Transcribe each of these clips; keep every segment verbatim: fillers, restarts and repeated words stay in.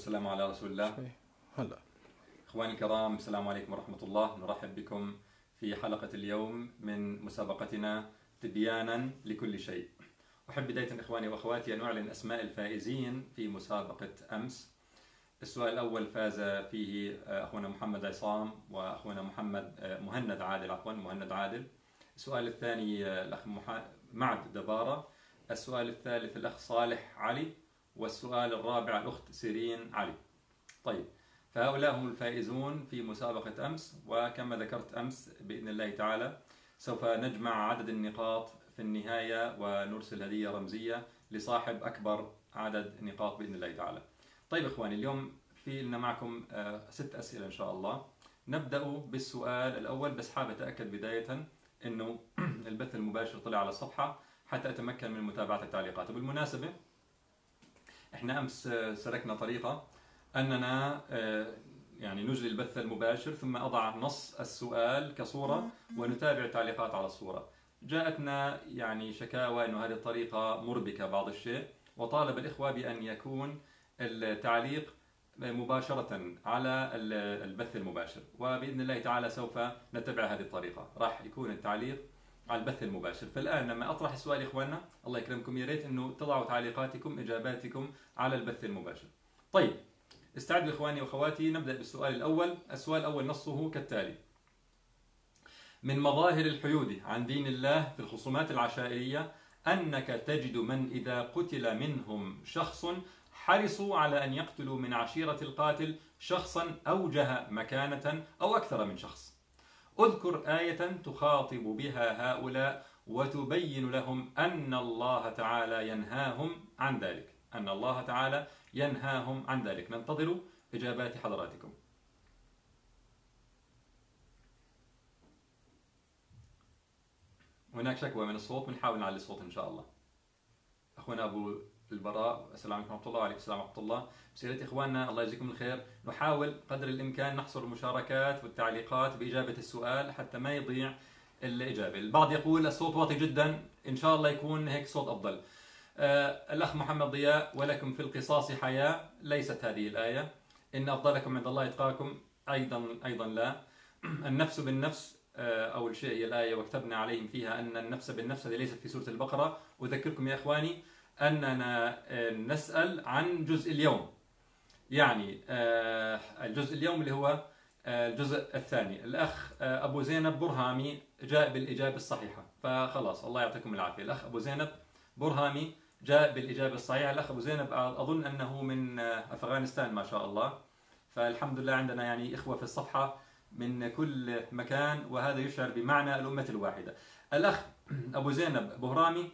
والسلام على رسول الله. هلا إخواني الكرام، السلام عليكم ورحمة الله. نرحب بكم في حلقة اليوم من مسابقتنا تبيانا لكل شيء. أحب بداية إخواني وأخواتي أن أعلن أسماء الفائزين في مسابقة أمس. السؤال الأول فاز فيه أخونا محمد عصام وأخونا محمد مهند عادل عفوا مهند عادل. السؤال الثاني الأخ معد دبارة. السؤال الثالث الأخ صالح علي. والسؤال الرابع الأخت سيرين علي. طيب، فهؤلاء هم الفائزون في مسابقة أمس، وكما ذكرت أمس بإذن الله تعالى سوف نجمع عدد النقاط في النهاية ونرسل هدية رمزية لصاحب أكبر عدد نقاط بإذن الله تعالى. طيب إخواني، اليوم في لنا معكم ست أسئلة إن شاء الله. نبدأ بالسؤال الأول، بس حاب أتأكد بداية أنه البث المباشر طلع على الصفحة حتى أتمكن من متابعة التعليقات. وبالمناسبة احنا أمس سلكنا طريقة أننا يعني نجري البث المباشر ثم أضع نص السؤال كصورة ونتابع التعليقات على الصورة. جاءتنا يعني شكاوى أن هذه الطريقة مربكة بعض الشيء، وطالب الإخوة بأن يكون التعليق مباشرة على البث المباشر، وبإذن الله تعالى سوف نتبع هذه الطريقة. راح يكون التعليق على البث المباشر. فالآن لما أطرح السؤال إخواننا، الله يكرمكم يا ريت أنه تضعوا تعليقاتكم إجاباتكم على البث المباشر. طيب، استعدوا إخواني وأخواتي، نبدأ بالسؤال الأول. السؤال الأول نصه كالتالي: من مظاهر الحيود عن دين الله في الخصومات العشائرية أنك تجد من إذا قتل منهم شخص حرصوا على أن يقتلوا من عشيرة القاتل شخصا أوجه مكانة أو أكثر من شخص. اذكر آية تخاطب بها هؤلاء وتبين لهم أن الله تعالى ينهاهم عن ذلك. أن الله تعالى ينهاهم عن ذلك. ننتظر إجابات حضراتكم. هناك شكوى من الصوت، بنحاول نعلي الصوت إن شاء الله. أخونا أبو البراء، السلام عليكم ورحمة الله. وعليكم السلام ورحمة الله. بسيرة إخواننا الله يجزيكم الخير، نحاول قدر الإمكان نحصر المشاركات والتعليقات بإجابة السؤال حتى ما يضيع الإجابة. البعض يقول الصوت واطي جدا، إن شاء الله يكون هيك صوت أفضل. آه الأخ محمد ضياء: ولكم في القصاص حياة. ليست هذه الآية. إن أفضلكم عند الله يتقاكم. أيضا أيضا لا. النفس بالنفس آه أول شيء هي الآية: وكتبنا عليهم فيها أن النفس بالنفس. هذه ليست في سورة البقرة. أذكركم يا إخواني أننا آه نسأل عن جزء اليوم، يعني آه الجزء اليوم اللي هو آه الجزء الثاني. الأخ آه أبو زينب برهامي جاء بالإجابة الصحيحة، فخلاص الله يعطيكم العافية. الأخ أبو زينب برهامي جاء بالإجابة الصحيحة. الأخ أبو زينب أظن أنه من أفغانستان ما شاء الله، فالحمد لله عندنا يعني إخوة في الصفحة من كل مكان، وهذا يشعر بمعنى الأمة الواحدة. الأخ أبو زينب برهامي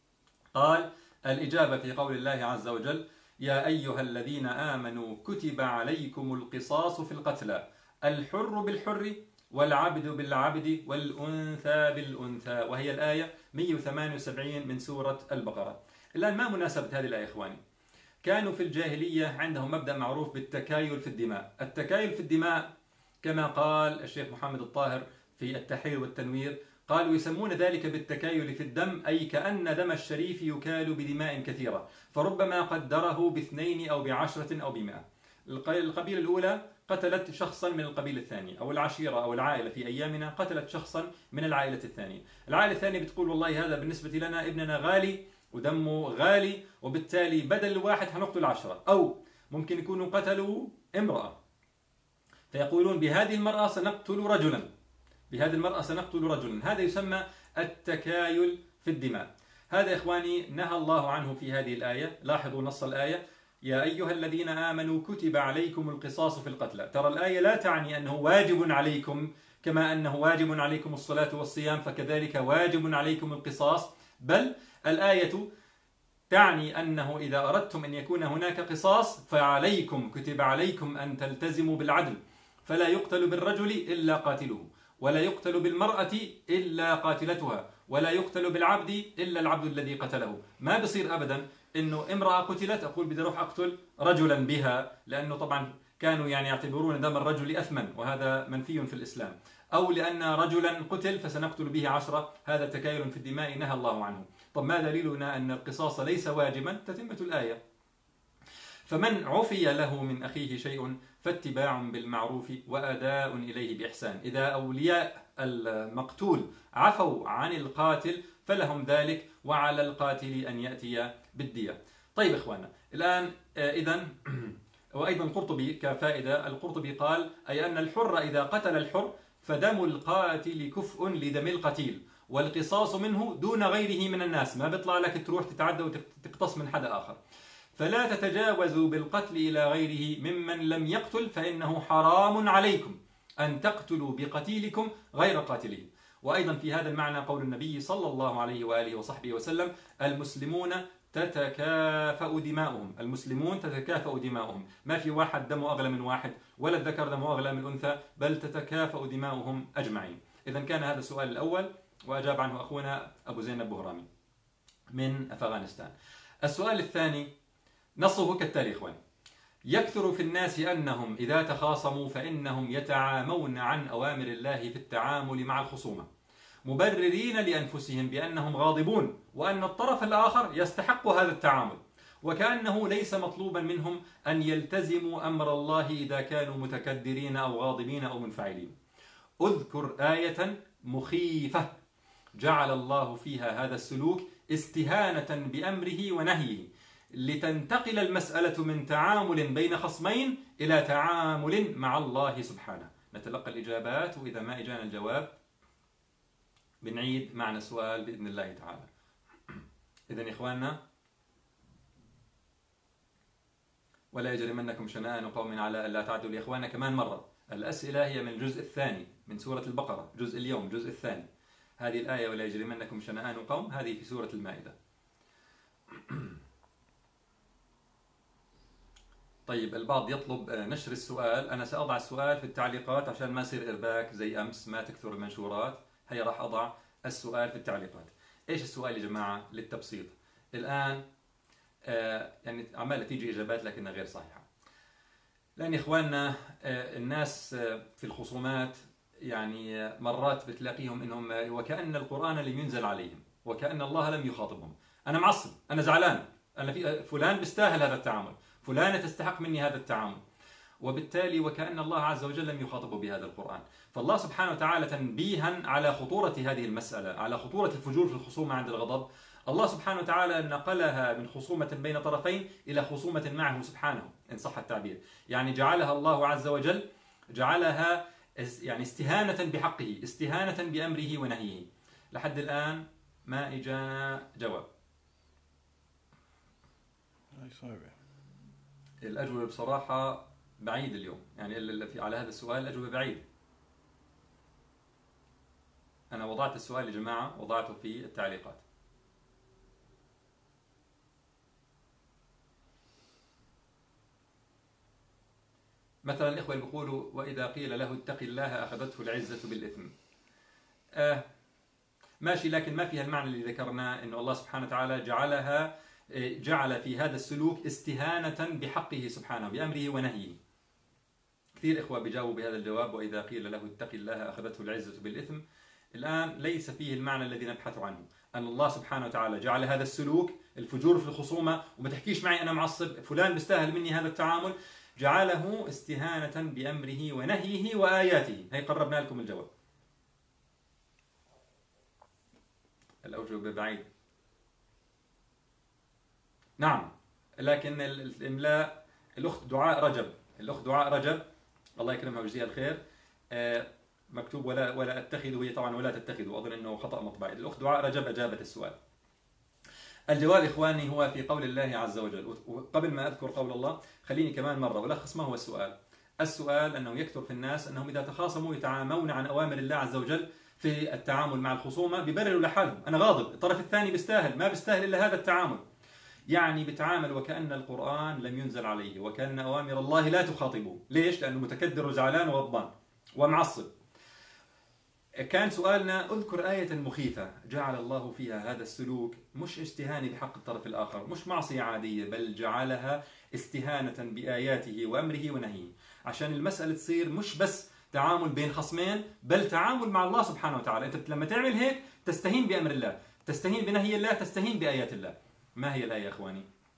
قال الإجابة في قول الله عز وجل: يا أيها الذين آمنوا كتب عليكم القصاص في القتلى، الحر بالحر والعبد بالعبد والأنثى بالأنثى، وهي الآية مئة وثمانية وسبعين من سورة البقرة. الآن ما مناسبة هذه الآية إخواني؟ كانوا في الجاهلية عندهم مبدأ معروف بالتكايل في الدماء. التكايل في الدماء كما قال الشيخ محمد الطاهر في التحرير والتنوير، قالوا يسمون ذلك بالتكايل في الدم، أي كأن دم الشريف يكال بدماء كثيرة، فربما قدره باثنين أو بعشرة أو بمئة. القبيلة الأولى قتلت شخصا من القبيلة الثانية، أو العشيرة أو العائلة في أيامنا قتلت شخصا من العائلة الثانية. العائلة الثانية بتقول والله هذا بالنسبة لنا ابننا غالي ودمه غالي، وبالتالي بدل الواحد حنقتل عشرة. أو ممكن يكونوا قتلوا امرأة فيقولون بهذه المرأة سنقتل رجلا، بهذه المرأة سنقتل رجلا. هذا يسمى التكايل في الدماء. هذا إخواني نهى الله عنه في هذه الآية. لاحظوا نص الآية: يا أيها الذين آمنوا كتب عليكم القصاص في القتلى. ترى الآية لا تعني أنه واجب عليكم، كما أنه واجب عليكم الصلاة والصيام فكذلك واجب عليكم القصاص، بل الآية تعني أنه إذا أردتم أن يكون هناك قصاص فعليكم، كتب عليكم أن تلتزموا بالعدل، فلا يقتل بالرجل إلا قاتله، ولا يقتل بالمرأة إلا قاتلتها، ولا يقتل بالعبد إلا العبد الذي قتله. ما بصير أبدا إنه امرأة قتلت أقول بدي أروح أقتل رجلا بها، لأنه طبعا كانوا يعني يعتبرون دم الرجل أثمن، وهذا منفي في الإسلام. أو لأن رجلا قتل فسنقتل به عشرة، هذا تكايل في الدماء نهى الله عنه. طب ما دليلنا أن القصاص ليس واجبا؟ تتمة الآية: فمن عفي له من أخيه شيء فاتباع بالمعروف وأداء إليه بإحسان. إذا أولياء المقتول عفوا عن القاتل فلهم ذلك، وعلى القاتل أن يأتي بالدية. طيب إخوانا، الآن إذن وأيضا القرطبي كفائدة، القرطبي قال أي أن الحر إذا قتل الحر فدم القاتل كفء لدم القتيل، والقصاص منه دون غيره من الناس، ما بيطلع لك تروح تتعدى وتقتص من حدا آخر. فلا تتجاوزوا بالقتل إلى غيره ممن لم يقتل، فإنه حرام عليكم أن تقتلوا بقتيلكم غير قاتله. وأيضا في هذا المعنى قول النبي صلى الله عليه وآله وصحبه وسلم: المسلمون تتكافأ دماؤهم، المسلمون تتكافأ دماؤهم، ما في واحد دمه أغلى من واحد ولا الذكر دمه أغلى من الأنثى، بل تتكافأ دماؤهم أجمعين. إذا كان هذا السؤال الأول وأجاب عنه أخونا أبو زينب بهرامي من أفغانستان. السؤال الثاني نصه كالتالي إخوان: يكثر في الناس أنهم إذا تخاصموا فإنهم يتعامون عن أوامر الله في التعامل مع الخصومة، مبررين لأنفسهم بأنهم غاضبون وأن الطرف الآخر يستحق هذا التعامل، وكأنه ليس مطلوبا منهم أن يلتزموا أمر الله إذا كانوا متكدرين أو غاضبين أو منفعلين. أذكر آية مخيفة جعل الله فيها هذا السلوك استهانة بأمره ونهيه، لتنتقل المسألة من تعامل بين خصمين إلى تعامل مع الله سبحانه. نتلقى الإجابات، وإذا ما إجانا الجواب بنعيد معنى السؤال بإذن الله تعالى. إذن إخواننا: ولا يجرمنكم شنآن قوم على ألا تعدلوا. يا إخواننا كمان مرة، الأسئلة هي من الجزء الثاني من سورة البقرة، جزء اليوم الجزء الثاني. هذه الآية ولا يجرمنكم شنآن قوم هذه في سورة المائدة. طيب البعض يطلب نشر السؤال، أنا سأضع السؤال في التعليقات عشان ما يصير إرباك زي أمس ما تكثر المنشورات. هيا راح أضع السؤال في التعليقات. إيش السؤال يا جماعة للتبسيط؟ الآن آه يعني عمالة تيجي إجابات لكنها غير صحيحة، لأن إخواننا آه الناس آه في الخصومات يعني آه مرات بتلاقيهم إنهم آه وكأن القرآن لم ينزل عليهم، وكأن الله لم يخاطبهم. أنا معصب، أنا زعلان، أنا في فلان بيستاهل هذا التعامل، فلانة تستحق مني هذا التعامل، وبالتالي وكأن الله عز وجل لم يخاطبه بهذا القرآن. فالله سبحانه وتعالى تنبيها على خطورة هذه المسألة، على خطورة الفجور في الخصومة عند الغضب، الله سبحانه وتعالى نقلها من خصومة بين طرفين إلى خصومة معه سبحانه إن صح التعبير. يعني جعلها الله عز وجل جعلها يعني استهانة بحقه، استهانة بأمره ونهيه. لحد الآن ما إجانا جواب. الأجوبة بصراحة بعيد اليوم، يعني على هذا السؤال الأجوبة بعيد. أنا وضعت السؤال يا جماعة، وضعته في التعليقات. مثلا الإخوة اللي بيقولوا: وإذا قيل له اتق الله أخذته العزة بالإثم. آه ماشي، لكن ما فيها المعنى اللي ذكرناه، إنه الله سبحانه وتعالى جعلها جعل في هذا السلوك استهانة بحقه سبحانه، بأمره ونهيه. كثير إخوة بيجاوبوا بهذا الجواب: وإذا قيل له اتق الله أخذته العزة بالإثم. الآن ليس فيه المعنى الذي نبحث عنه، أن الله سبحانه وتعالى جعل هذا السلوك الفجور في الخصومة، وما تحكيش معي أنا معصب فلان بيستاهل مني هذا التعامل، جعله استهانة بأمره ونهيه وآياته. هي قربنا لكم الجواب. الأوجه بعيد. نعم، لكن الإملاء الأخت دعاء رجب، الأخت دعاء رجب الله يكرمها ويجزيها الخير، مكتوب ولا ولا أتخذوا، هي طبعا ولا تتخذوا، أظن أنه خطأ مطبعي. الأخت دعاء رجب أجابت السؤال. الجواب إخواني هو في قول الله عز وجل. وقبل ما أذكر قول الله خليني كمان مرة ألخص ما هو السؤال. السؤال أنه يكثر في الناس أنهم إذا تخاصموا يتعامون عن أوامر الله عز وجل في التعامل مع الخصومة، ببرروا لحالهم: أنا غاضب، الطرف الثاني بيستاهل، ما بيستاهل إلا هذا التعامل. يعني بتعامل وكأن القرآن لم ينزل عليه، وكأن أوامر الله لا تخاطبه. ليش؟ لأنه متكدر وزعلان وغضبان ومعصب. كان سؤالنا: اذكر آية مخيفة جعل الله فيها هذا السلوك مش استهانة بحق الطرف الآخر، مش معصية عادية، بل جعلها استهانة بآياته وأمره ونهيه، عشان المسألة تصير مش بس تعامل بين خصمين، بل تعامل مع الله سبحانه وتعالى. أنت لما تعمل هيك تستهين بأمر الله، تستهين بنهي الله، تستهين بآيات الله. ما هي الآية يا أخواني؟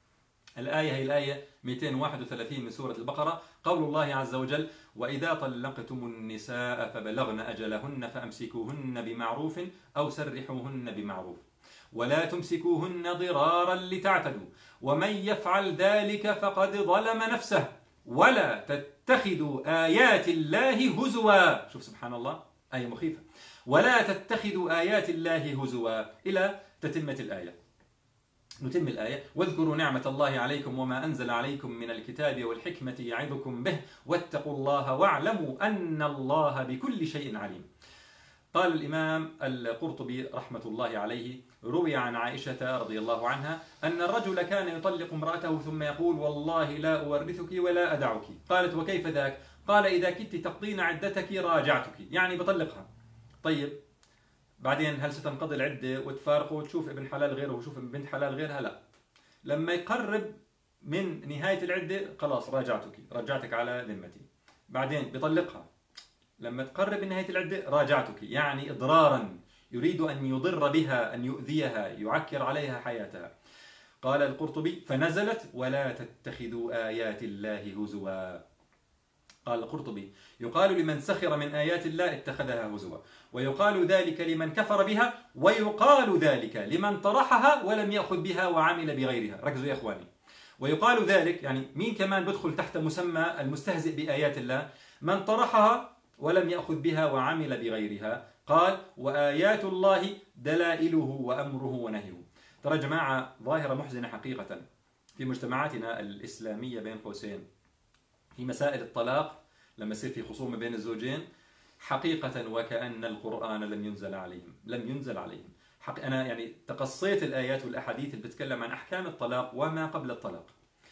الآية هي الآية مئتين وواحد وثلاثين من سورة البقرة، قول الله عز وجل: وإذا طلقتم النساء فبلغن أجلهن فأمسكوهن بمعروف أو سرحوهن بمعروف ولا تمسكوهن ضرارا لتعتدوا ومن يفعل ذلك فقد ظلم نفسه ولا تتخذوا آيات الله هزوا. شوف سبحان الله، آية مخيفة. ولا تتخذوا آيات الله هزوا إلى تتمة الآية. نتم الآية: واذكروا نعمة الله عليكم وما أنزل عليكم من الكتاب والحكمة يعظكم به واتقوا الله واعلموا أن الله بكل شيء عليم. قال الإمام القرطبي رحمة الله عليه: روي عن عائشة رضي الله عنها أن الرجل كان يطلق امرأته ثم يقول: والله لا أورثك ولا أدعك. قالت: وكيف ذاك؟ قال: إذا كنت تقضين عدتك راجعتك، يعني بطلقها. طيب بعدين هل ستنقضي العدة وتفارقوا وتشوف ابن حلال غيره وتشوف ابن بنت حلال غيرها؟ لا، لما يقرب من نهاية العدة خلاص راجعتك، رجعتك على ذمتي. بعدين بيطلقها، لما تقرب من نهاية العدة راجعتك، يعني إضرارا، يريد أن يضر بها، أن يؤذيها، يعكر عليها حياتها. قال القرطبي: فنزلت: ولا تتخذوا آيات الله هزوا. قال القرطبي: يقال لمن سخر من آيات الله اتخذها هزوا، ويقال ذلك لمن كفر بها، ويقال ذلك لمن طرحها ولم يأخذ بها وعمل بغيرها. ركزوا يا إخواني. ويقال ذلك يعني مين كمان بدخل تحت مسمى المستهزئ بآيات الله؟ من طرحها ولم يأخذ بها وعمل بغيرها. قال: وآيات الله دلائله وأمره ونهيه. ترى يا جماعة ظاهرة محزنة حقيقة في مجتمعاتنا الإسلامية بين قوسين، في مسائل الطلاق لما يصير في خصومة بين الزوجين، حقيقة وكأن القرآن لم ينزل عليهم، لم ينزل عليهم. حق أنا يعني تقصيت الآيات والأحاديث اللي بتتكلم عن أحكام الطلاق وما قبل الطلاق،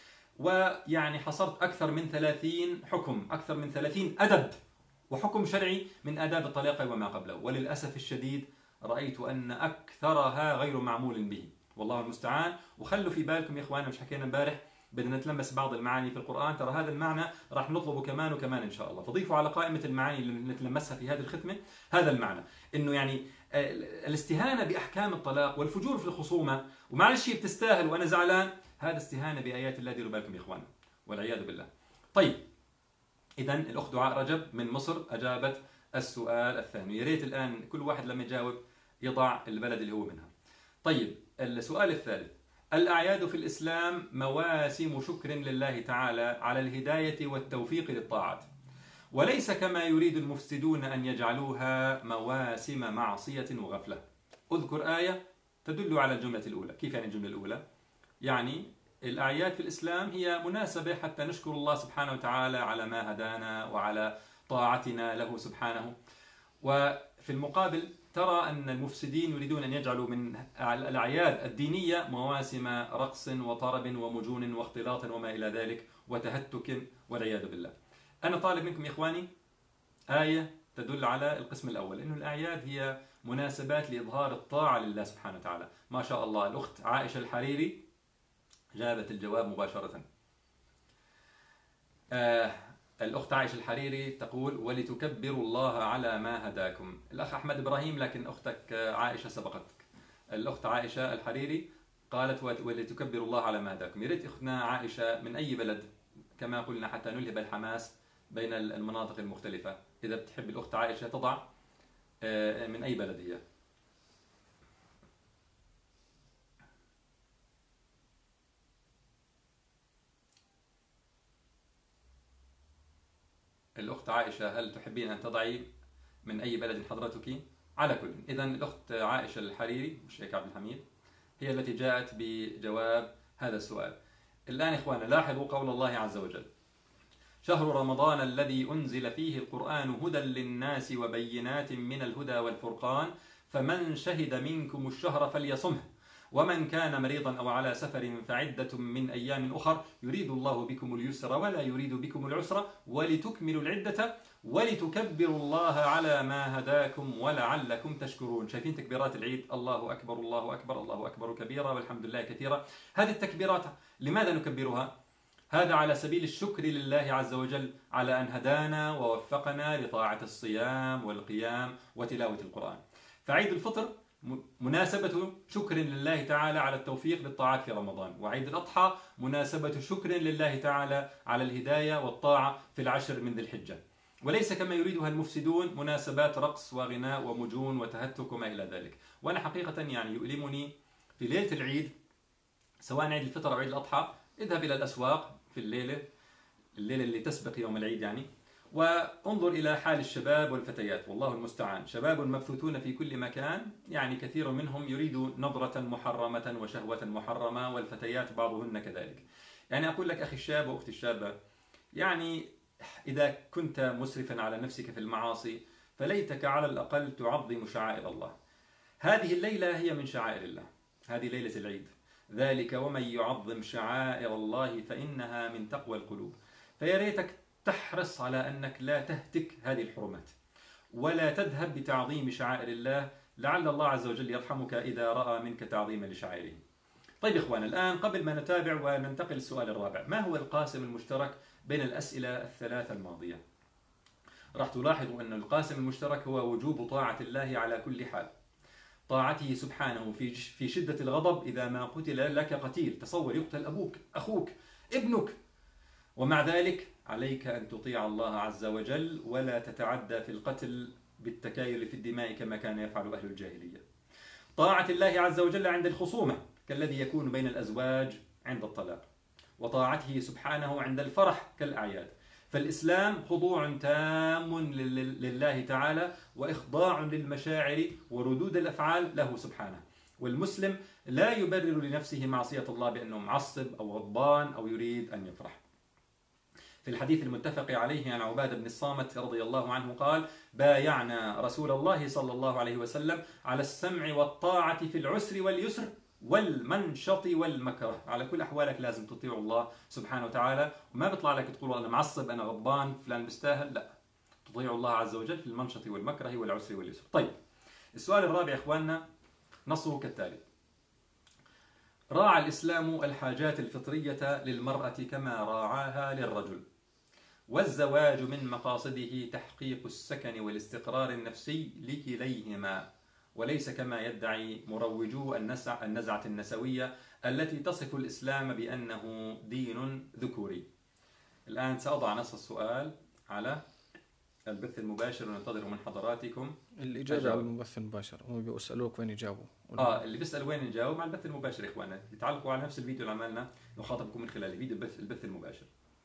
ويعني حصرت أكثر من ثلاثين حكم، أكثر من ثلاثين أدب وحكم شرعي من آداب الطلاق وما قبله، وللأسف الشديد رأيت أن أكثرها غير معمول به، والله المستعان. وخلوا في بالكم يا إخواننا، مش حكينا امبارح بدنا نتلمس بعض المعاني في القرآن، ترى هذا المعنى راح نطلبه كمان وكمان إن شاء الله، فضيفوا على قائمة المعاني اللي نتلمسها في هذه الختمة هذا المعنى، إنه يعني الاستهانة بأحكام الطلاق والفجور في الخصومة، ومعلش بتستاهل وأنا زعلان، هذا استهانة بآيات الله، ديروا بالكم يا إخواننا والعياذ بالله. طيب إذا الأخت دعاء رجب من مصر أجابت السؤال الثاني، يا ريت الآن كل واحد لما يجاوب يضع البلد اللي هو منها. طيب السؤال الثالث: الأعياد في الإسلام مواسم شكر لله تعالى على الهداية والتوفيق للطاعات، وليس كما يريد المفسدون أن يجعلوها مواسم معصية وغفلة. أذكر آية تدل على الجملة الأولى. كيف يعني الجملة الأولى؟ يعني الأعياد في الإسلام هي مناسبة حتى نشكر الله سبحانه وتعالى على ما هدانا وعلى طاعتنا له سبحانه، وفي المقابل ترى أن المفسدين يريدون أن يجعلوا من الأعياد الدينية مواسم رقص وطرب ومجون واختلاط وما إلى ذلك وتهتك والعياذ بالله. أنا طالب منكم يا إخواني آية تدل على القسم الأول، إنه الأعياد هي مناسبات لإظهار الطاعة لله سبحانه وتعالى. ما شاء الله الأخت عائشة الحريري جابت الجواب مباشرة. آه الأخت عائشة الحريري تقول: ولتكبروا الله على ما هداكم. الأخ أحمد إبراهيم، لكن أختك عائشة سبقتك. الأخت عائشة الحريري قالت: ولتكبروا الله على ما هداكم. يا ريت أختنا عائشة من أي بلد كما قلنا حتى نلهب الحماس بين المناطق المختلفة، إذا بتحب الأخت عائشة تضع من أي بلد هي. الأخت عائشة، هل تحبين أن تضعي من أي بلد حضرتك؟ على كل، إذا الأخت عائشة الحريري الشيخ عبد الحميد هي التي جاءت بجواب هذا السؤال. الآن إخوانا لاحظوا قول الله عز وجل: شهر رمضان الذي أنزل فيه القرآن هدى للناس وبينات من الهدى والفرقان فمن شهد منكم الشهر فليصمه ومن كان مريضا أو على سفر فعدة من أيام أخر يريد الله بكم اليسر ولا يريد بكم العسر ولتكملوا العدة ولتكبروا الله على ما هداكم ولعلكم تشكرون. شايفين تكبيرات العيد؟ الله أكبر الله أكبر الله أكبر كبيرا والحمد لله كثيرا. هذه التكبيرات لماذا نكبرها؟ هذا على سبيل الشكر لله عز وجل على أن هدانا ووفقنا لطاعة الصيام والقيام وتلاوة القرآن. فعيد الفطر مناسبة شكر لله تعالى على التوفيق للطاعات في رمضان، وعيد الأضحى مناسبة شكر لله تعالى على الهداية والطاعة في العشر من ذي الحجة، وليس كما يريدها المفسدون مناسبات رقص وغناء ومجون وتهتك وما إلى ذلك. وأنا حقيقة يعني يؤلمني في ليلة العيد، سواء عيد الفطر أو عيد الأضحى، اذهب إلى الأسواق في الليلة الليلة اللي تسبق يوم العيد يعني، وانظر إلى حال الشباب والفتيات، والله المستعان، شباب مبثوثون في كل مكان، يعني كثير منهم يريد نظرة محرمة وشهوة محرمة، والفتيات بعضهن كذلك. يعني أقول لك أخي الشاب وأختي الشابة، يعني إذا كنت مسرفا على نفسك في المعاصي فليتك على الأقل تعظم شعائر الله. هذه الليلة هي من شعائر الله، هذه ليلة العيد، ذلك ومن يعظم شعائر الله فإنها من تقوى القلوب. فيا ريتك تحرص على أنك لا تهتك هذه الحرمات، ولا تذهب بتعظيم شعائر الله، لعل الله عز وجل يرحمك إذا رأى منك تعظيما لشعائره. طيب إخوانا، الآن قبل ما نتابع وننتقل للسؤال الرابع، ما هو القاسم المشترك بين الأسئلة الثلاثة الماضية؟ راح تلاحظوا أن القاسم المشترك هو وجوب طاعة الله على كل حال، طاعته سبحانه في في شدة الغضب إذا ما قتل لك قتيل، تصور يقتل أبوك، أخوك، ابنك، ومع ذلك عليك أن تطيع الله عز وجل ولا تتعدى في القتل بالتكايل في الدماء كما كان يفعل أهل الجاهلية. طاعة الله عز وجل عند الخصومة كالذي يكون بين الأزواج عند الطلاق، وطاعته سبحانه عند الفرح كالأعياد. فالإسلام خضوع تام لله تعالى، وإخضاع للمشاعر وردود الأفعال له سبحانه، والمسلم لا يبرر لنفسه معصية الله بأنه معصب أو غضبان أو يريد أن يفرح. في الحديث المتفق عليه عن عبادة بن الصامت رضي الله عنه قال: بايعنا رسول الله صلى الله عليه وسلم على السمع والطاعة في العسر واليسر والمنشط والمكره. على كل أحوالك لازم تطيع الله سبحانه وتعالى، وما بيطلع لك تقول أنا معصب، أنا غضبان، فلان بيستاهل، لا، تطيع الله عز وجل في المنشط والمكره والعسر واليسر. طيب، السؤال الرابع إخواننا نصه كالتالي: راعى الإسلام الحاجات الفطرية للمرأة كما راعاها للرجل، والزواج من مقاصده تحقيق السكن والاستقرار النفسي لكليهما، وليس كما يدعي مروجو النزعة النزعة النسوية التي تصف الإسلام بأنه دين ذكوري. الآن سأضع نص السؤال على البث المباشر وننتظر من حضراتكم الإجابة على البث المباشر. هم بيسألوك وين يجاوبوا. اه اللي بيسأل وين نجاوب على البث المباشر يا إخواننا، يتعلقوا على نفس الفيديو اللي عملنا نخاطبكم من خلال الفيديو البث, البث المباشر.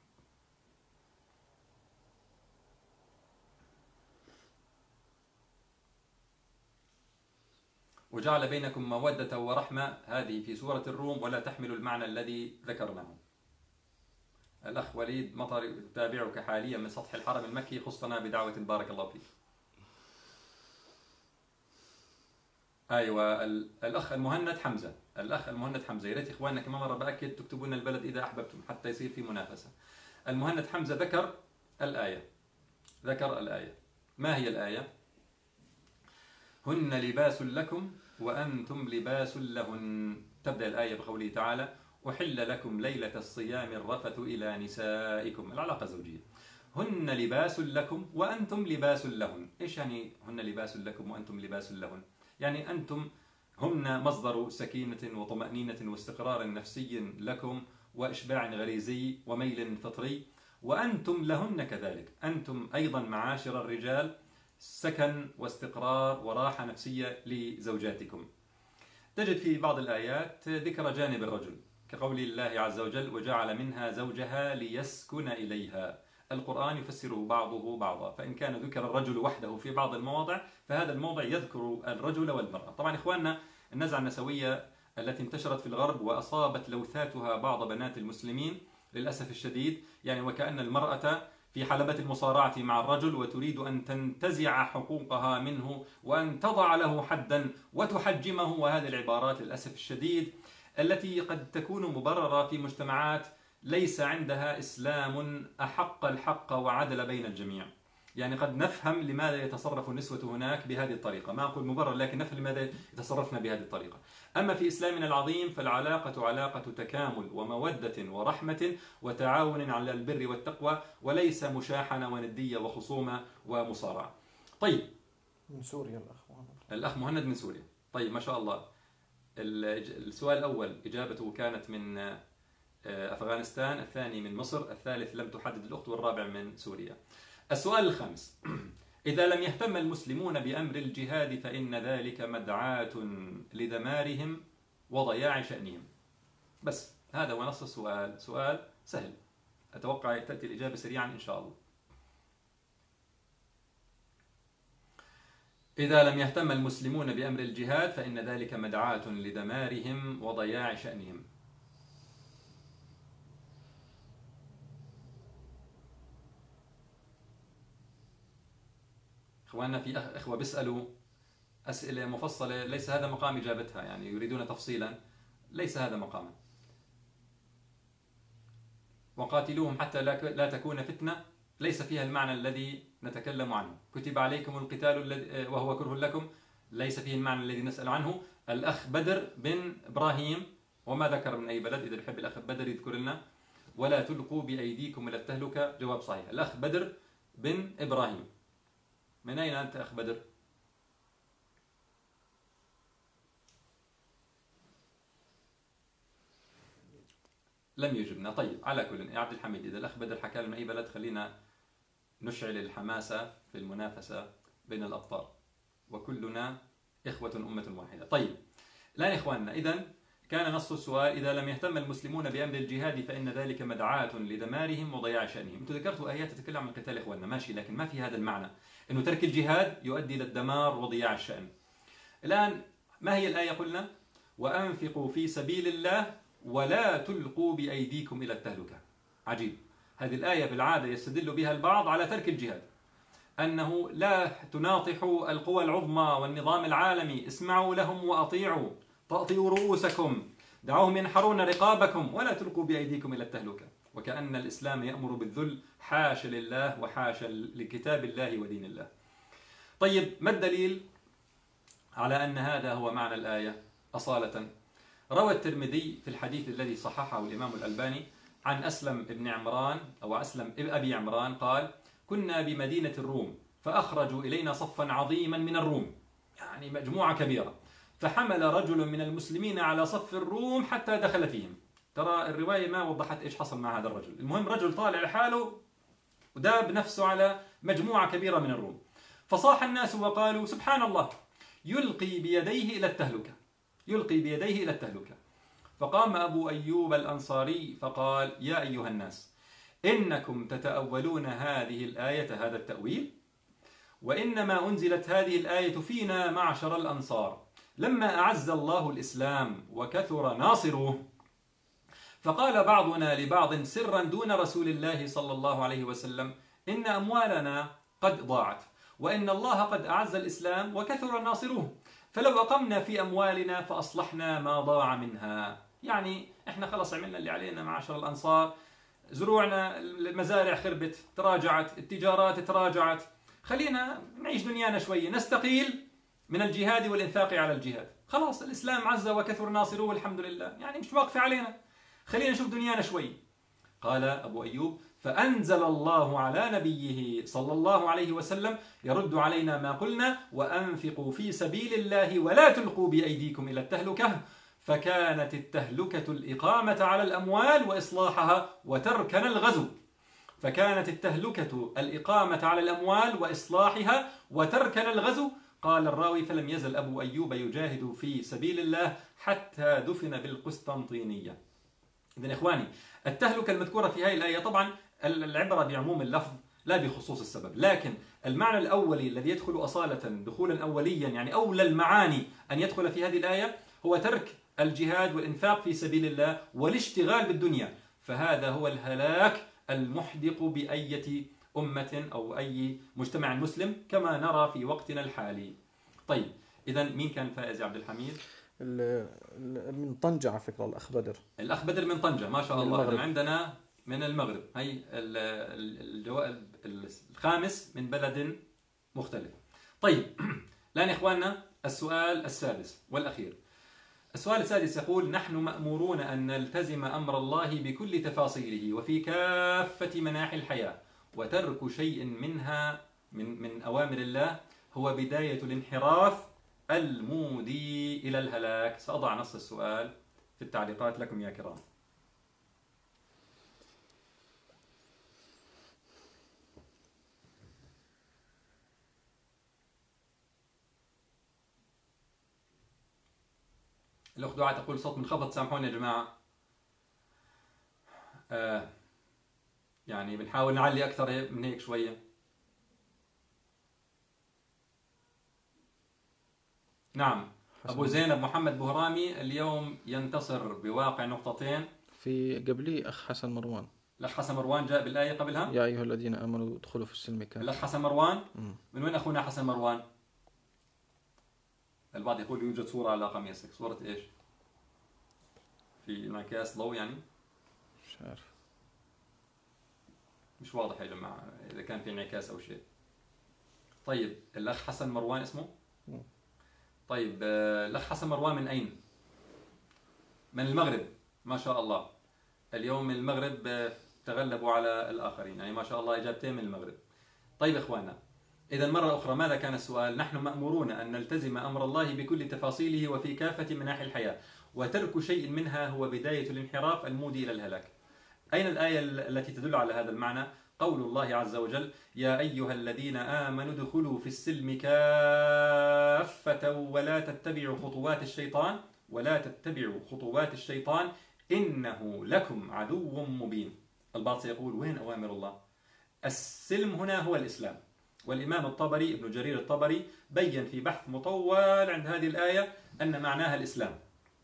وجعل بينكم مودة ورحمة، هذه في سورة الروم، ولا تحملوا المعنى الذي ذكرناه. الأخ وليد مطر يتابعك حاليا من سطح الحرم المكي، خصنا بدعوة بارك الله فيك. أيوة، الأخ المهند حمزة، الأخ المهند حمزة، يا ريت إخواننا كمان مرة بأكد تكتبوا لنا البلد إذا أحببتم حتى يصير في منافسة. المهند حمزة ذكر الآية، ذكر الآية. ما هي الآية؟ هن لباس لكم وأنتم لباس لهن. تبدأ الآية بقوله تعالى: أحل لكم ليلة الصيام الرفث إلى نسائكم، العلاقة الزوجية. هن لباس لكم وأنتم لباس لهن. إيش يعني هن لباس لكم وأنتم لباس لهن؟ يعني أنتم هن مصدر سكينة وطمأنينة واستقرار نفسي لكم، وإشباع غريزي وميل فطري، وأنتم لهن كذلك، أنتم أيضا معاشر الرجال سكن واستقرار وراحة نفسية لزوجاتكم. تجد في بعض الآيات ذكر جانب الرجل كقول الله عز وجل: وجعل منها زوجها ليسكن إليها. القرآن يفسره بعضه بعضا، فإن كان ذكر الرجل وحده في بعض المواضع فهذا الموضع يذكر الرجل والمرأة. طبعا إخواننا، النزعة النسوية التي انتشرت في الغرب وأصابت لوثاتها بعض بنات المسلمين للأسف الشديد، يعني وكأن المرأة في حلبة المصارعة مع الرجل وتريد أن تنتزع حقوقها منه وأن تضع له حدا وتحجمه، وهذه العبارات للأسف الشديد التي قد تكون مبررة في مجتمعات ليس عندها إسلام أحق الحق وعدل بين الجميع. يعني قد نفهم لماذا يتصرف النسوة هناك بهذه الطريقة، ما أقول مبرر لكن نفهم لماذا يتصرفن بهذه الطريقة. أما في إسلامنا العظيم فالعلاقة علاقة تكامل ومودة ورحمة وتعاون على البر والتقوى، وليس مشاحنة وندية وخصومة ومصارعة. طيب، من سوريا الأخ الأخ مهند من سوريا. طيب ما شاء الله. السؤال الأول إجابته كانت من أفغانستان، الثاني من مصر، الثالث لم تحدد الأخت، والرابع من سوريا. السؤال الخامس: إذا لم يهتم المسلمون بأمر الجهاد فإن ذلك مدعاة لدمارهم وضياع شأنهم. بس هذا هو نص السؤال، سؤال سهل، أتوقع تأتي الإجابة سريعا إن شاء الله. إذا لم يهتم المسلمون بأمر الجهاد فإن ذلك مدعاة لدمارهم وضياع شأنهم. إخواننا في إخوة بيسألوا أسئلة مفصلة، ليس هذا مقام إجابتها، يعني يريدون تفصيلا، ليس هذا مقاما. وقاتلوهم حتى لا تكون فتنة، ليس فيها المعنى الذي نتكلم عنه. كتب عليكم القتال وهو كره لكم، ليس فيه المعنى الذي نسأل عنه. الأخ بدر بن إبراهيم، وما ذكر من أي بلد، إذا بحب الأخ بدر يذكر لنا. ولا تلقوا بأيديكم إلى التهلكة، جواب صحيح. الأخ بدر بن إبراهيم، من أين أنت أخ بدر؟ لم يجبنا. طيب على كل، يا عبد الحميد إذا الأخ بدر حكى لنا أي بلد خلينا نشعل الحماسة في المنافسة بين الأبطال، وكلنا إخوة أمة واحدة. طيب الآن إخواننا، إذن كان نص السؤال: إذا لم يهتم المسلمون بأمر الجهاد فإن ذلك مدعاة لدمارهم وضياع شأنهم. أنتم ذكرتوا آيات تتكلم عن القتال إخواننا، ماشي، لكن ما في هذا المعنى أنه ترك الجهاد يؤدي إلى الدمار وضياع الشأن. الآن ما هي الآية؟ قلنا: وأنفقوا في سبيل الله ولا تلقوا بأيديكم إلى التهلكة. عجيب، هذه الآية بالعادة يستدل بها البعض على ترك الجهاد، أنه لا تناطحوا القوى العظمى والنظام العالمي، اسمعوا لهم وأطيعوا، تأطيوا رؤوسكم، دعوهم ينحرون رقابكم، ولا تلقوا بأيديكم إلى التهلكة. وكأن الإسلام يأمر بالذل، حاشا لله وحاشا لكتاب الله ودين الله. طيب ما الدليل على أن هذا هو معنى الآية أصالة؟ روى الترمذي في الحديث الذي صححه الإمام الألباني عن أسلم بن عمران أو أسلم أبي عمران قال: كنا بمدينة الروم فأخرجوا إلينا صفا عظيما من الروم، يعني مجموعة كبيرة، فحمل رجل من المسلمين على صف الروم حتى دخل فيهم. ترى الرواية ما وضحت إيش حصل مع هذا الرجل، المهم رجل طالع لحاله وداب نفسه على مجموعة كبيرة من الروم، فصاح الناس وقالوا: سبحان الله، يلقي بيديه إلى التهلكة، يلقي بيديه إلى التهلكة. فقام أبو أيوب الأنصاري فقال: يا أيها الناس، إنكم تتأولون هذه الآية هذا التأويل، وإنما أنزلت هذه الآية فينا معشر الأنصار لما أعز الله الإسلام وكثر ناصروه، فقال بعضنا لبعض سرا دون رسول الله صلى الله عليه وسلم: إن أموالنا قد ضاعت، وإن الله قد أعز الإسلام وكثر ناصروه، فلو أقمنا في أموالنا فأصلحنا ما ضاع منها. يعني إحنا خلص عملنا اللي علينا معشر الأنصار، زروعنا المزارع خربت، تراجعت، التجارات تراجعت، خلينا نعيش دنيانا شوية، نستقيل من الجهاد والإنفاق على الجهاد. خلاص الإسلام عز وكثر ناصروه الحمد لله، يعني مش واقفة علينا، خلينا نشوف دنيانا شوي. قال أبو أيوب: فأنزل الله على نبيه صلى الله عليه وسلم يرد علينا ما قلنا: وأنفقوا في سبيل الله ولا تلقوا بأيديكم إلى التهلكة. فكانت التهلكة الإقامة على الأموال وإصلاحها وتركنا الغزو. فكانت التهلكة الإقامة على الأموال وإصلاحها وتركنا الغزو. قال الراوي: فلم يزل أبو أيوب يجاهد في سبيل الله حتى دفن بالقسطنطينية. إذن إخواني، التهلكة المذكورة في هذه الآية طبعا العبرة بعموم اللفظ لا بخصوص السبب، لكن المعنى الأولي الذي يدخل أصالة دخولا أوليا، يعني أولى المعاني أن يدخل في هذه الآية، هو ترك الجهاد والإنفاق في سبيل الله والاشتغال بالدنيا. فهذا هو الهلاك المحدق بأية أمة أو أي مجتمع مسلم كما نرى في وقتنا الحالي. طيب إذن مين كان فائز يا عبد الحميد؟ من طنجة على فكرة الأخ بدر. الأخ بدر من طنجة، ما شاء الله. المغرب. عندنا من المغرب، هي الجواب الخامس من بلد مختلف. طيب الآن إخواننا السؤال السادس والأخير. السؤال السادس يقول: نحن مأمورون أن نلتزم أمر الله بكل تفاصيله وفي كافة مناحي الحياة، وترك شيء منها من من أوامر الله هو بداية الانحراف المودي إلى الهلاك. سأضع نص السؤال في التعليقات لكم يا كرام. الأخت دعاء تقول صوت منخفض، سامحوني يا جماعة. آه يعني بنحاول نعلي أكثر من هيك شوية. نعم، أبو زينب محمد بهرامي اليوم ينتصر بواقع نقطتين. في قبلي أخ حسن مروان. الأخ حسن مروان جاء بالآية قبلها، يا أيها الذين آمنوا ادخلوا في السلم كافة. الأخ حسن مروان. مم. من وين أخونا حسن مروان؟ البعض يقول يوجد صورة على قميصك. صورة إيش؟ في انعكاس ضوء يعني؟ مش عارف، مش واضح يا جماعة إذا كان في انعكاس أو شيء. طيب الأخ حسن مروان اسمه؟ مم. طيب آه، الأخ حسن مروان من أين؟ من المغرب، ما شاء الله. اليوم من المغرب آه، تغلبوا على الآخرين، يعني ما شاء الله إجابتين من المغرب. طيب إخواننا، إذا مرة أخرى ماذا كان السؤال؟ نحن مأمورون أن نلتزم أمر الله بكل تفاصيله وفي كافة مناحي الحياة، وترك شيء منها هو بداية الانحراف المودي إلى الهلاك. أين الآية التي تدل على هذا المعنى؟ قول الله عز وجل: يا أيها الذين آمنوا ادخلوا في السلم كافة ولا تتبعوا خطوات الشيطان ولا تتبعوا خطوات الشيطان إنه لكم عدو مبين. البعض سيقول وين أوامر الله؟ السلم هنا هو الإسلام. والإمام الطبري ابن جرير الطبري بين في بحث مطول عند هذه الآية أن معناها الإسلام.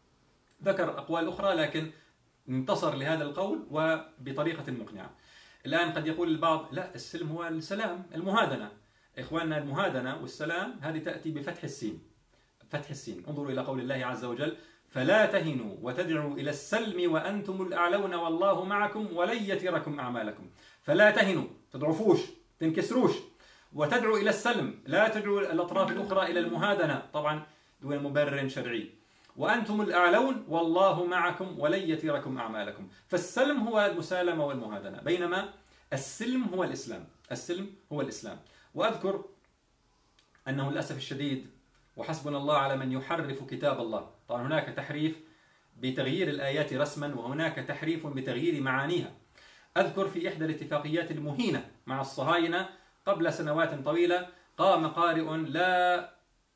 ذكر أقوال أخرى لكن انتصر لهذا القول وبطريقة مقنعة. الآن قد يقول البعض لا، السلم هو السلام، المهادنة. إخواننا، المهادنة والسلام هذه تأتي بفتح السين. فتح السين. انظروا إلى قول الله عز وجل: فلا تهنوا وتدعوا إلى السلم وأنتم الأعلون والله معكم ولن يتركم أعمالكم. فلا تهنوا، تضعفوش، تنكسروش، وتدعوا إلى السلم، لا تدعوا الأطراف الأخرى إلى المهادنة، طبعا دون مبرر شرعي. وأنتم الأعلون والله معكم ولن يتركم أعمالكم. فالسلم هو المسالمة والمهادنة، بينما السلم هو الإسلام. السلم هو الإسلام. وأذكر أنه للأسف الشديد، وحسبنا الله على من يحرف كتاب الله. طبعا هناك تحريف بتغيير الآيات رسما، وهناك تحريف بتغيير معانيها. أذكر في إحدى الاتفاقيات المهينة مع الصهاينة قبل سنوات طويلة، قام قارئ، لا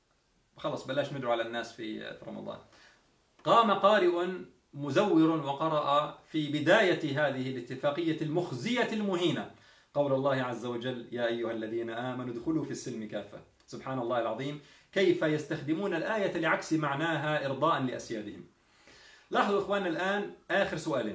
خلص بلاش ندعو على الناس في رمضان، قام قارئ مزور وقرأ في بداية هذه الاتفاقية المخزية المهينة قول الله عز وجل: يا أيها الذين آمنوا ادخلوا في السلم كافة. سبحان الله العظيم، كيف يستخدمون الآية لعكس معناها إرضاء لأسيادهم. لاحظوا إخواننا الآن آخر سؤالين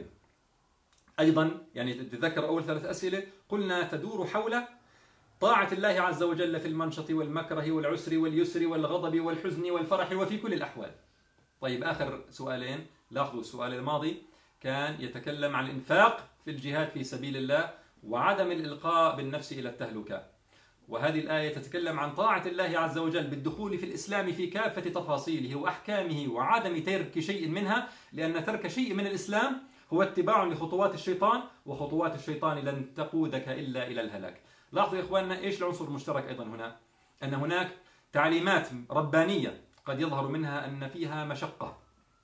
أيضا، يعني تتذكر أول ثلاث أسئلة قلنا تدور حول طاعة الله عز وجل في المنشط والمكره والعسر واليسر والغضب والحزن والفرح وفي كل الأحوال. طيب آخر سؤالين، لاحظوا السؤال الماضي كان يتكلم عن الإنفاق في الجهاد في سبيل الله وعدم الإلقاء بالنفس إلى التهلكة، وهذه الآية تتكلم عن طاعة الله عز وجل بالدخول في الإسلام في كافة تفاصيله وأحكامه وعدم ترك شيء منها، لأن ترك شيء من الإسلام هو اتباع لخطوات الشيطان، وخطوات الشيطان لن تقودك إلا إلى الهلاك. لاحظوا يا إخواننا إيش العنصر المشترك أيضا هنا؟ أن هناك تعليمات ربانية قد يظهر منها أن فيها مشقة،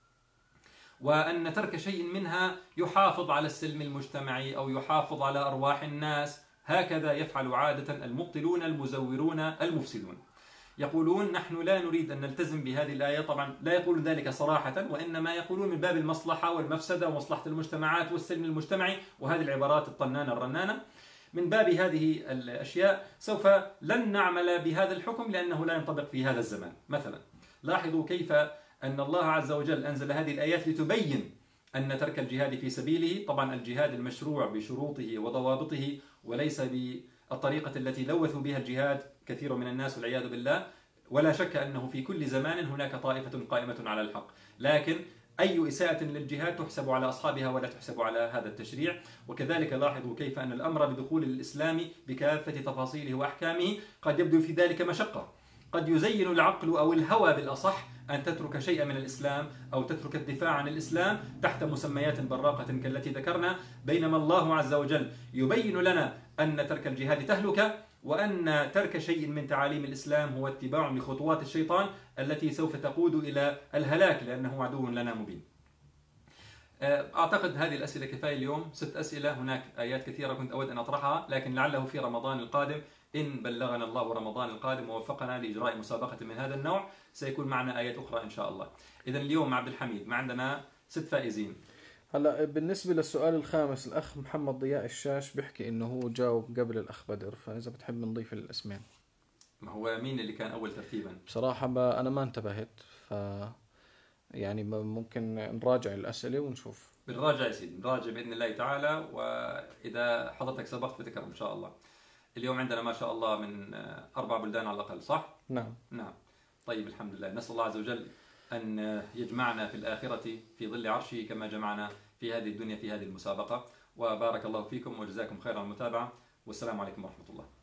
وأن ترك شيء منها يحافظ على السلم المجتمعي أو يحافظ على أرواح الناس. هكذا يفعل عادة المبطلون المزورون المفسدون. يقولون نحن لا نريد أن نلتزم بهذه الآية، طبعا لا يقولون ذلك صراحة، وإنما يقولون من باب المصلحة والمفسدة ومصلحة المجتمعات والسلم المجتمعي، وهذه العبارات الطنانة الرنانة. من باب هذه الأشياء سوف لن نعمل بهذا الحكم لأنه لا ينطبق في هذا الزمان. مثلا لاحظوا كيف أن الله عز وجل أنزل هذه الآيات لتبين أن ترك الجهاد في سبيله، طبعا الجهاد المشروع بشروطه وضوابطه وليس بالطريقة التي لوثوا بها الجهاد كثير من الناس والعياذ بالله. ولا شك أنه في كل زمان هناك طائفة قائمة على الحق، لكن أي إساءة للجهاد تحسب على أصحابها ولا تحسب على هذا التشريع. وكذلك لاحظوا كيف أن الأمر بدخول الإسلام بكافة تفاصيله وأحكامه قد يبدو في ذلك مشقة، قد يزين العقل أو الهوى بالأصح أن تترك شيئا من الإسلام أو تترك الدفاع عن الإسلام تحت مسميات براقة كالتي ذكرنا، بينما الله عز وجل يبين لنا أن ترك الجهاد تهلكة، وأن ترك شيء من تعاليم الإسلام هو اتباع لخطوات الشيطان التي سوف تقود إلى الهلاك لأنه عدو لنا مبين. أعتقد هذه الأسئلة كفاية اليوم، ست أسئلة، هناك آيات كثيرة كنت أود أن أطرحها، لكن لعله في رمضان القادم إن بلغنا الله رمضان القادم ووفقنا لإجراء مسابقة من هذا النوع سيكون معنا آيات أخرى إن شاء الله. إذا اليوم عبد الحميد ما عندنا ست فائزين. هلا بالنسبة للسؤال الخامس، الأخ محمد ضياء الشاش بيحكي إنه هو جاوب قبل الأخ بدر، فإذا بتحب نضيف الاسمين. ما هو مين اللي كان أول ترتيبا؟ بصراحة ما أنا ما انتبهت، ف يعني ممكن نراجع الأسئلة ونشوف. بنراجع يا سيدي، بنراجع بإذن الله تعالى، وإذا حضرتك سبقت بتكرم إن شاء الله. اليوم عندنا ما شاء الله من أربع بلدان على الأقل، صح؟ نعم. نعم. طيب الحمد لله، نسأل الله عز وجل أن يجمعنا في الآخرة في ظل عرشه كما جمعنا في هذه الدنيا في هذه المسابقة. وبارك الله فيكم وجزاكم خير على المتابعة، والسلام عليكم ورحمة الله.